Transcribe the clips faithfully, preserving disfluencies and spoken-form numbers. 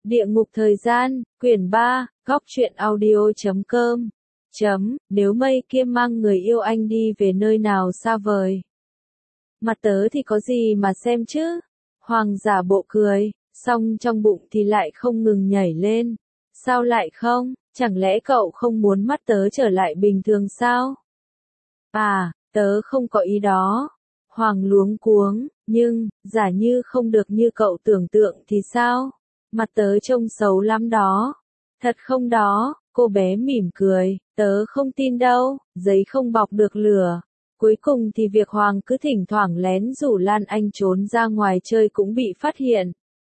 Địa ngục thời gian, quyển ba, góc truyện audio chấm com. Chấm, nếu mây kia mang người yêu anh đi về nơi nào xa vời. Mặt tớ thì có gì mà xem chứ? Hoàng giả bộ cười, song trong bụng thì lại không ngừng nhảy lên. Sao lại không? Chẳng lẽ cậu không muốn mắt tớ trở lại bình thường sao? À, tớ không có ý đó. Hoàng luống cuống, nhưng, giả như không được như cậu tưởng tượng thì sao? Mặt tớ trông xấu lắm đó. Thật không đó? Cô bé mỉm cười, tớ không tin đâu, giấy không bọc được lửa. Cuối cùng thì việc Hoàng cứ thỉnh thoảng lén rủ Lan Anh trốn ra ngoài chơi cũng bị phát hiện.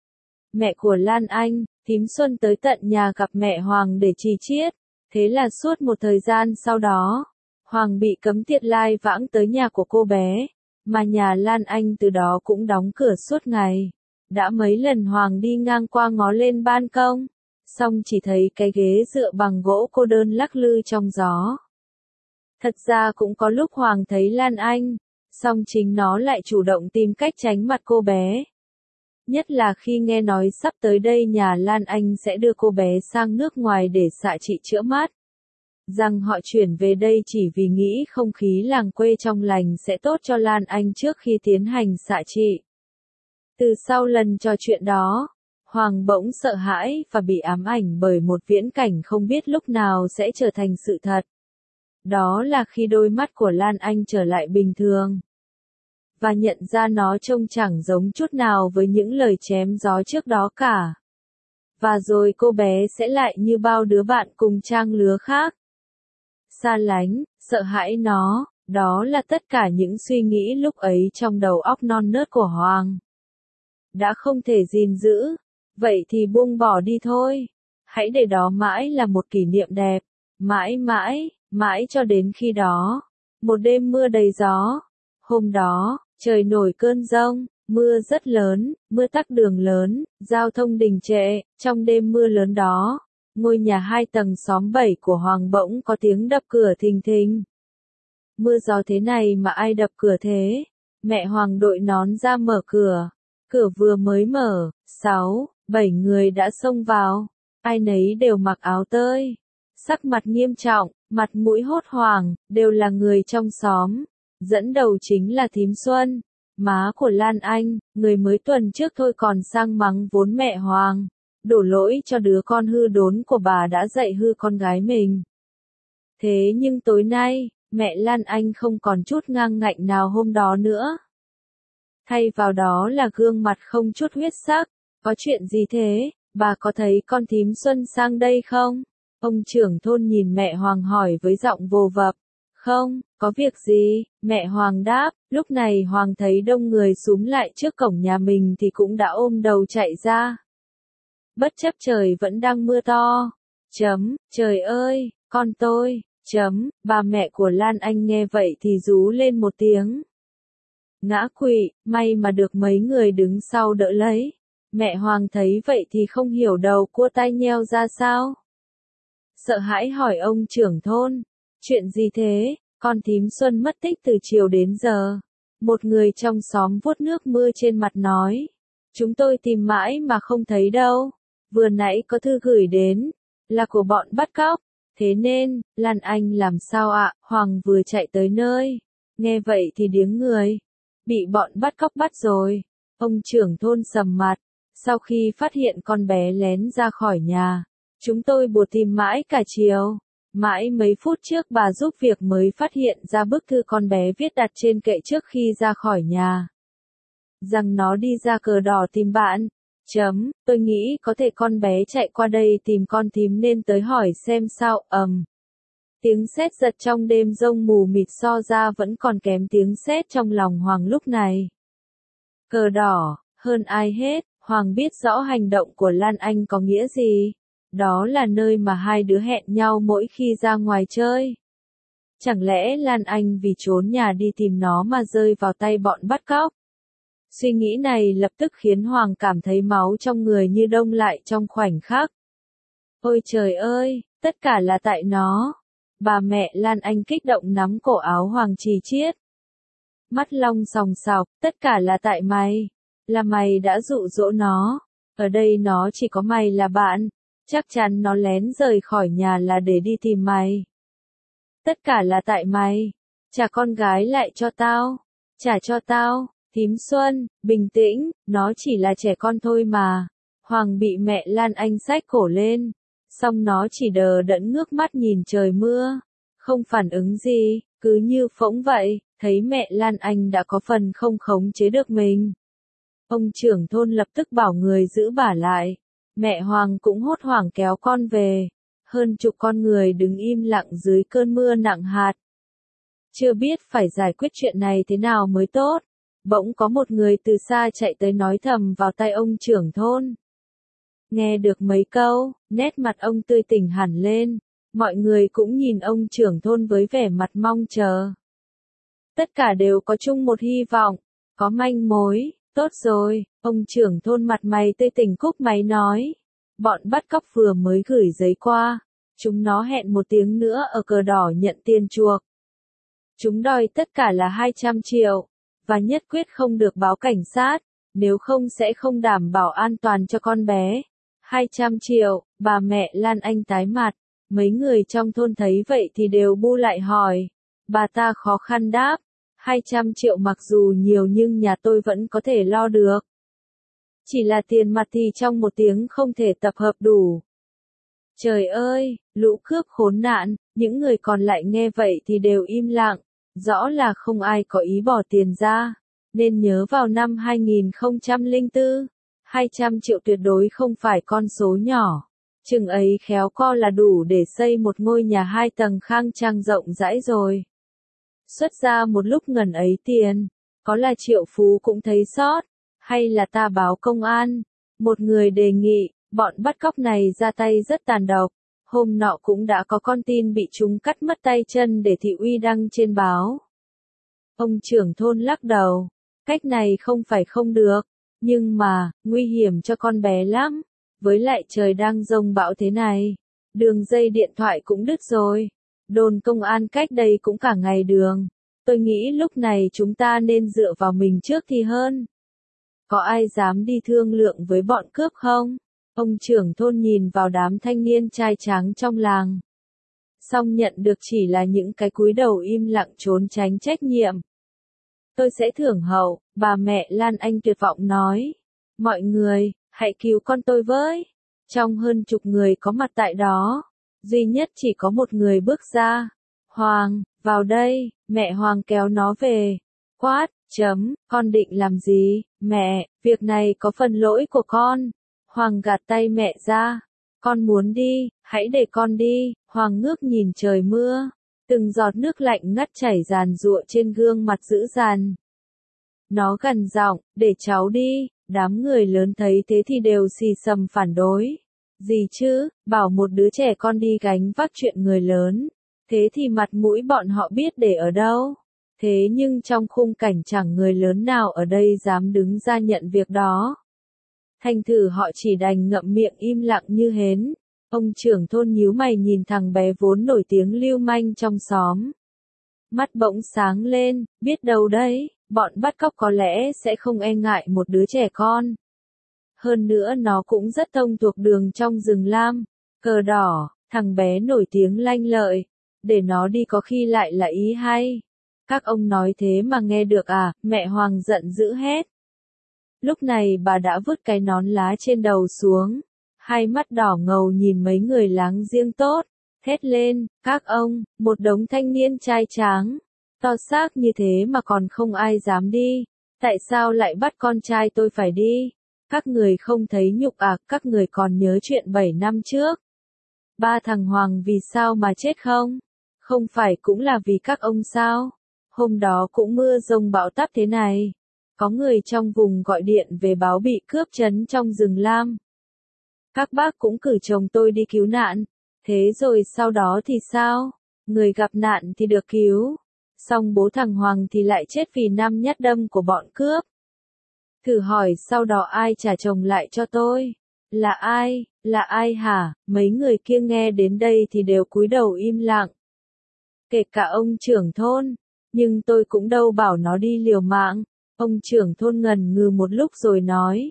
Mẹ của Lan Anh, Thím Xuân tới tận nhà gặp mẹ Hoàng để chi chiết. Thế là suốt một thời gian sau đó, Hoàng bị cấm tiệt lai vãng tới nhà của cô bé, mà nhà Lan Anh từ đó cũng đóng cửa suốt ngày. Đã mấy lần Hoàng đi ngang qua ngó lên ban công, song chỉ thấy cái ghế dựa bằng gỗ cô đơn lắc lư trong gió. Thật ra cũng có lúc Hoàng thấy Lan Anh, song chính nó lại chủ động tìm cách tránh mặt cô bé. Nhất là khi nghe nói sắp tới đây nhà Lan Anh sẽ đưa cô bé sang nước ngoài để xạ trị chữa mắt. Rằng họ chuyển về đây chỉ vì nghĩ không khí làng quê trong lành sẽ tốt cho Lan Anh trước khi tiến hành xạ trị. Từ sau lần trò chuyện đó, Hoàng bỗng sợ hãi và bị ám ảnh bởi một viễn cảnh không biết lúc nào sẽ trở thành sự thật. Đó là khi đôi mắt của Lan Anh trở lại bình thường. Và nhận ra nó trông chẳng giống chút nào với những lời chém gió trước đó cả. Và rồi cô bé sẽ lại như bao đứa bạn cùng trang lứa khác. Xa lánh, sợ hãi nó, đó là tất cả những suy nghĩ lúc ấy trong đầu óc non nớt của Hoàng. Đã không thể gìn giữ, vậy thì buông bỏ đi thôi. Hãy để đó mãi là một kỷ niệm đẹp, mãi mãi, mãi cho đến khi đó. Một đêm mưa đầy gió. Hôm đó, trời nổi cơn giông, mưa rất lớn, mưa tắc đường lớn, giao thông đình trệ. Trong đêm mưa lớn đó, ngôi nhà hai tầng xóm bảy của Hoàng bỗng có tiếng đập cửa thình thình. Mưa gió thế này mà ai đập cửa thế? Mẹ Hoàng đội nón ra mở cửa. Cửa vừa mới mở, sáu, bảy người đã xông vào. Ai nấy đều mặc áo tơi. Sắc mặt nghiêm trọng, mặt mũi hốt hoảng, đều là người trong xóm. Dẫn đầu chính là Thím Xuân, má của Lan Anh, người mới tuần trước thôi còn sang mắng vốn mẹ Hoàng. Đổ lỗi cho đứa con hư đốn của bà đã dạy hư con gái mình. Thế nhưng tối nay, mẹ Lan Anh không còn chút ngang ngạnh nào hôm đó nữa. Thay vào đó là gương mặt không chút huyết sắc. Có chuyện gì thế, bà có thấy con Thím Xuân sang đây không? Ông trưởng thôn nhìn mẹ Hoàng hỏi với giọng vô vập. Không, có việc gì, mẹ Hoàng đáp. Lúc này Hoàng thấy đông người xúm lại trước cổng nhà mình thì cũng đã ôm đầu chạy ra. Bất chấp trời vẫn đang mưa to. Chấm, trời ơi, con tôi, chấm, bà mẹ của Lan Anh nghe vậy thì rú lên một tiếng. Ngã quỵ, may mà được mấy người đứng sau đỡ lấy. Mẹ Hoàng thấy vậy thì không hiểu đầu cua tai nheo ra sao. Sợ hãi hỏi ông trưởng thôn, chuyện gì thế? Con Thím Xuân mất tích từ chiều đến giờ. Một người trong xóm vuốt nước mưa trên mặt nói. Chúng tôi tìm mãi mà không thấy đâu. Vừa nãy có thư gửi đến, là của bọn bắt cóc. Thế nên, Lan Anh làm sao ạ? Hoàng vừa chạy tới nơi. Nghe vậy thì điếng người. Bị bọn bắt cóc bắt rồi. Ông trưởng thôn sầm mặt. Sau khi phát hiện con bé lén ra khỏi nhà, chúng tôi bùa tìm mãi cả chiều. Mãi mấy phút trước bà giúp việc mới phát hiện ra bức thư con bé viết đặt trên kệ trước khi ra khỏi nhà. Rằng nó đi ra cờ đỏ tìm bạn. Chấm, tôi nghĩ có thể con bé chạy qua đây tìm con thím nên tới hỏi xem sao. ầm. Um. Tiếng sét giật trong đêm giông mù mịt so ra vẫn còn kém tiếng sét trong lòng Hoàng lúc này. Cờ đỏ, hơn ai hết, Hoàng biết rõ hành động của Lan Anh có nghĩa gì. Đó là nơi mà hai đứa hẹn nhau mỗi khi ra ngoài chơi. Chẳng lẽ Lan Anh vì trốn nhà đi tìm nó mà rơi vào tay bọn bắt cóc? Suy nghĩ này lập tức khiến Hoàng cảm thấy máu trong người như đông lại trong khoảnh khắc. Ôi trời ơi, tất cả là tại nó. Bà mẹ Lan Anh kích động nắm cổ áo Hoàng trì chiết. Mắt long sòng sọc, tất cả là tại mày. Là mày đã dụ dỗ nó. Ở đây nó chỉ có mày là bạn, chắc chắn nó lén rời khỏi nhà là để đi tìm mày. Tất cả là tại mày, trả con gái lại cho tao, trả cho tao, thím Xuân, bình tĩnh, nó chỉ là trẻ con thôi mà. Hoàng bị mẹ Lan Anh xách cổ lên, xong nó chỉ đờ đẫn ngước mắt nhìn trời mưa, không phản ứng gì, cứ như phỗng vậy, thấy mẹ Lan Anh đã có phần không khống chế được mình. Ông trưởng thôn lập tức bảo người giữ bả lại, mẹ Hoàng cũng hốt hoảng kéo con về, hơn chục con người đứng im lặng dưới cơn mưa nặng hạt. Chưa biết phải giải quyết chuyện này thế nào mới tốt, bỗng có một người từ xa chạy tới nói thầm vào tai ông trưởng thôn. Nghe được mấy câu, nét mặt ông tươi tỉnh hẳn lên, mọi người cũng nhìn ông trưởng thôn với vẻ mặt mong chờ. Tất cả đều có chung một hy vọng, có manh mối, tốt rồi, ông trưởng thôn mặt mày tươi tỉnh cúp máy nói. Bọn bắt cóc vừa mới gửi giấy qua, chúng nó hẹn một tiếng nữa ở cờ đỏ nhận tiền chuộc. Chúng đòi tất cả là hai trăm triệu, và nhất quyết không được báo cảnh sát, nếu không sẽ không đảm bảo an toàn cho con bé. hai trăm triệu, bà mẹ Lan Anh tái mặt, mấy người trong thôn thấy vậy thì đều bu lại hỏi. Bà ta khó khăn đáp, hai trăm triệu mặc dù nhiều nhưng nhà tôi vẫn có thể lo được. Chỉ là tiền mặt thì trong một tiếng không thể tập hợp đủ. Trời ơi, lũ cướp khốn nạn, những người còn lại nghe vậy thì đều im lặng, rõ là không ai có ý bỏ tiền ra, nên nhớ vào năm hai nghìn không trăm lẻ bốn, hai trăm triệu tuyệt đối không phải con số nhỏ, chừng ấy khéo co là đủ để xây một ngôi nhà hai tầng khang trang rộng rãi rồi. Xuất ra một lúc ngần ấy tiền, có là triệu phú cũng thấy sót, hay là ta báo công an? Một người đề nghị, bọn bắt cóc này ra tay rất tàn độc, hôm nọ cũng đã có con tin bị chúng cắt mất tay chân để thị uy đăng trên báo. Ông trưởng thôn lắc đầu, cách này không phải không được, nhưng mà, nguy hiểm cho con bé lắm, với lại trời đang giông bão thế này, đường dây điện thoại cũng đứt rồi, đồn công an cách đây cũng cả ngày đường, tôi nghĩ lúc này chúng ta nên dựa vào mình trước thì hơn. Có ai dám đi thương lượng với bọn cướp không? Ông trưởng thôn nhìn vào đám thanh niên trai tráng trong làng. Xong nhận được chỉ là những cái cúi đầu im lặng trốn tránh trách nhiệm. Tôi sẽ thưởng hậu, bà mẹ Lan Anh tuyệt vọng nói. Mọi người, hãy cứu con tôi với. Trong hơn chục người có mặt tại đó, duy nhất chỉ có một người bước ra. Hoàng, vào đây, mẹ Hoàng kéo nó về. Quát, chấm, con định làm gì, mẹ, việc này có phần lỗi của con. Hoàng gạt tay mẹ ra. Con muốn đi, hãy để con đi. Hoàng ngước nhìn trời mưa. Từng giọt nước lạnh ngắt chảy ràn rụa trên gương mặt dữ dằn. Nó gằn giọng, để cháu đi. Đám người lớn thấy thế thì đều xì xầm phản đối. Gì chứ, bảo một đứa trẻ con đi gánh vác chuyện người lớn. Thế thì mặt mũi bọn họ biết để ở đâu. Thế nhưng trong khung cảnh chẳng người lớn nào ở đây dám đứng ra nhận việc đó. Thành thử họ chỉ đành ngậm miệng im lặng như hến. Ông trưởng thôn nhíu mày nhìn thằng bé vốn nổi tiếng lưu manh trong xóm. Mắt bỗng sáng lên, biết đâu đấy, bọn bắt cóc có lẽ sẽ không e ngại một đứa trẻ con. Hơn nữa nó cũng rất thông thuộc đường trong rừng lam, cờ đỏ, thằng bé nổi tiếng lanh lợi, để nó đi có khi lại là ý hay. Các ông nói thế mà nghe được à, mẹ Hoàng giận dữ hét. Lúc này bà đã vứt cái nón lá trên đầu xuống, hai mắt đỏ ngầu nhìn mấy người láng giềng tốt, thét lên, các ông, một đống thanh niên trai tráng, to xác như thế mà còn không ai dám đi, tại sao lại bắt con trai tôi phải đi? Các người không thấy nhục à, các người còn nhớ chuyện bảy năm trước. Ba thằng Hoàng vì sao mà chết không? Không phải cũng là vì các ông sao? Hôm đó cũng mưa rông bão táp thế này. Có người trong vùng gọi điện về báo bị cướp trấn trong rừng lam. Các bác cũng cử chồng tôi đi cứu nạn. Thế rồi sau đó thì sao? Người gặp nạn thì được cứu. Xong bố thằng Hoàng thì lại chết vì năm nhát đâm của bọn cướp. Thử hỏi sau đó ai trả chồng lại cho tôi? Là ai? Là ai hả? Mấy người kia nghe đến đây thì đều cúi đầu im lặng. Kể cả ông trưởng thôn. Nhưng tôi cũng đâu bảo nó đi liều mạng. Ông trưởng thôn ngần ngừ một lúc rồi nói.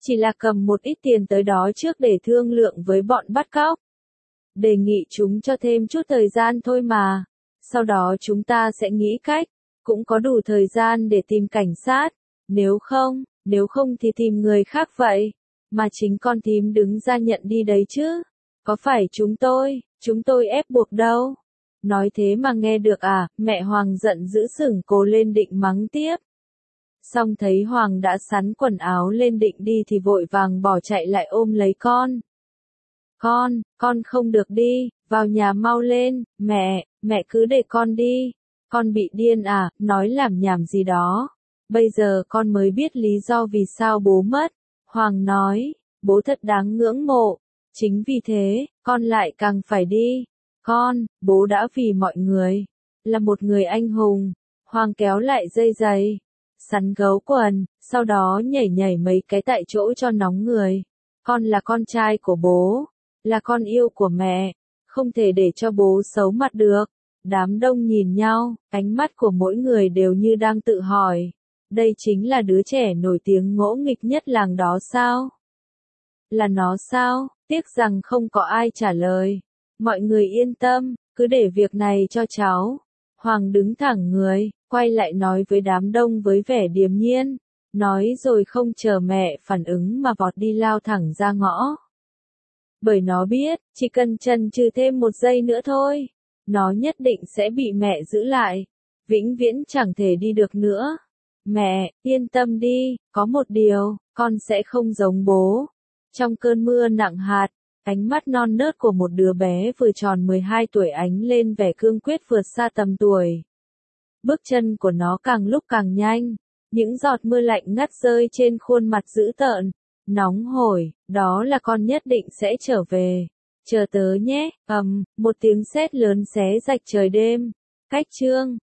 chỉ là cầm một ít tiền tới đó trước để thương lượng với bọn bắt cóc. Đề nghị chúng cho thêm chút thời gian thôi mà. Sau đó chúng ta sẽ nghĩ cách, cũng có đủ thời gian để tìm cảnh sát. Nếu không, nếu không thì tìm người khác vậy. Mà chính con thím đứng ra nhận đi đấy chứ. Có phải chúng tôi, chúng tôi ép buộc đâu. Nói thế mà nghe được à, mẹ Hoàng giận dữ sửng cô lên định mắng tiếp. Xong thấy Hoàng đã sắn quần áo lên định đi thì vội vàng bỏ chạy lại ôm lấy con. Con, con không được đi, vào nhà mau lên, mẹ, mẹ cứ để con đi. Con bị điên à, nói làm nhảm gì đó. Bây giờ con mới biết lý do vì sao bố mất. Hoàng nói, bố thật đáng ngưỡng mộ. Chính vì thế, con lại càng phải đi. Con, bố đã vì mọi người. Là một người anh hùng. Hoàng kéo lại dây giày. Sắn gấu quần, sau đó nhảy nhảy mấy cái tại chỗ cho nóng người. Con là con trai của bố. Là con yêu của mẹ. Không thể để cho bố xấu mặt được. Đám đông nhìn nhau, ánh mắt của mỗi người đều như đang tự hỏi. Đây chính là đứa trẻ nổi tiếng ngỗ nghịch nhất làng đó sao? Là nó sao? Tiếc rằng không có ai trả lời. Mọi người yên tâm, cứ để việc này cho cháu. Hoàng đứng thẳng người, quay lại nói với đám đông với vẻ điềm nhiên. Nói rồi không chờ mẹ phản ứng mà vọt đi lao thẳng ra ngõ. Bởi nó biết, chỉ cần chần chừ thêm một giây nữa thôi, nó nhất định sẽ bị mẹ giữ lại. Vĩnh viễn chẳng thể đi được nữa. Mẹ, yên tâm đi, có một điều, con sẽ không giống bố. Trong cơn mưa nặng hạt, ánh mắt non nớt của một đứa bé vừa tròn mười hai tuổi ánh lên vẻ cương quyết vượt xa tầm tuổi. Bước chân của nó càng lúc càng nhanh, những giọt mưa lạnh ngắt rơi trên khuôn mặt dữ tợn, nóng hổi, đó là con nhất định sẽ trở về. Chờ tớ nhé, ầm, um, một tiếng sét lớn xé rạch trời đêm. Cách chương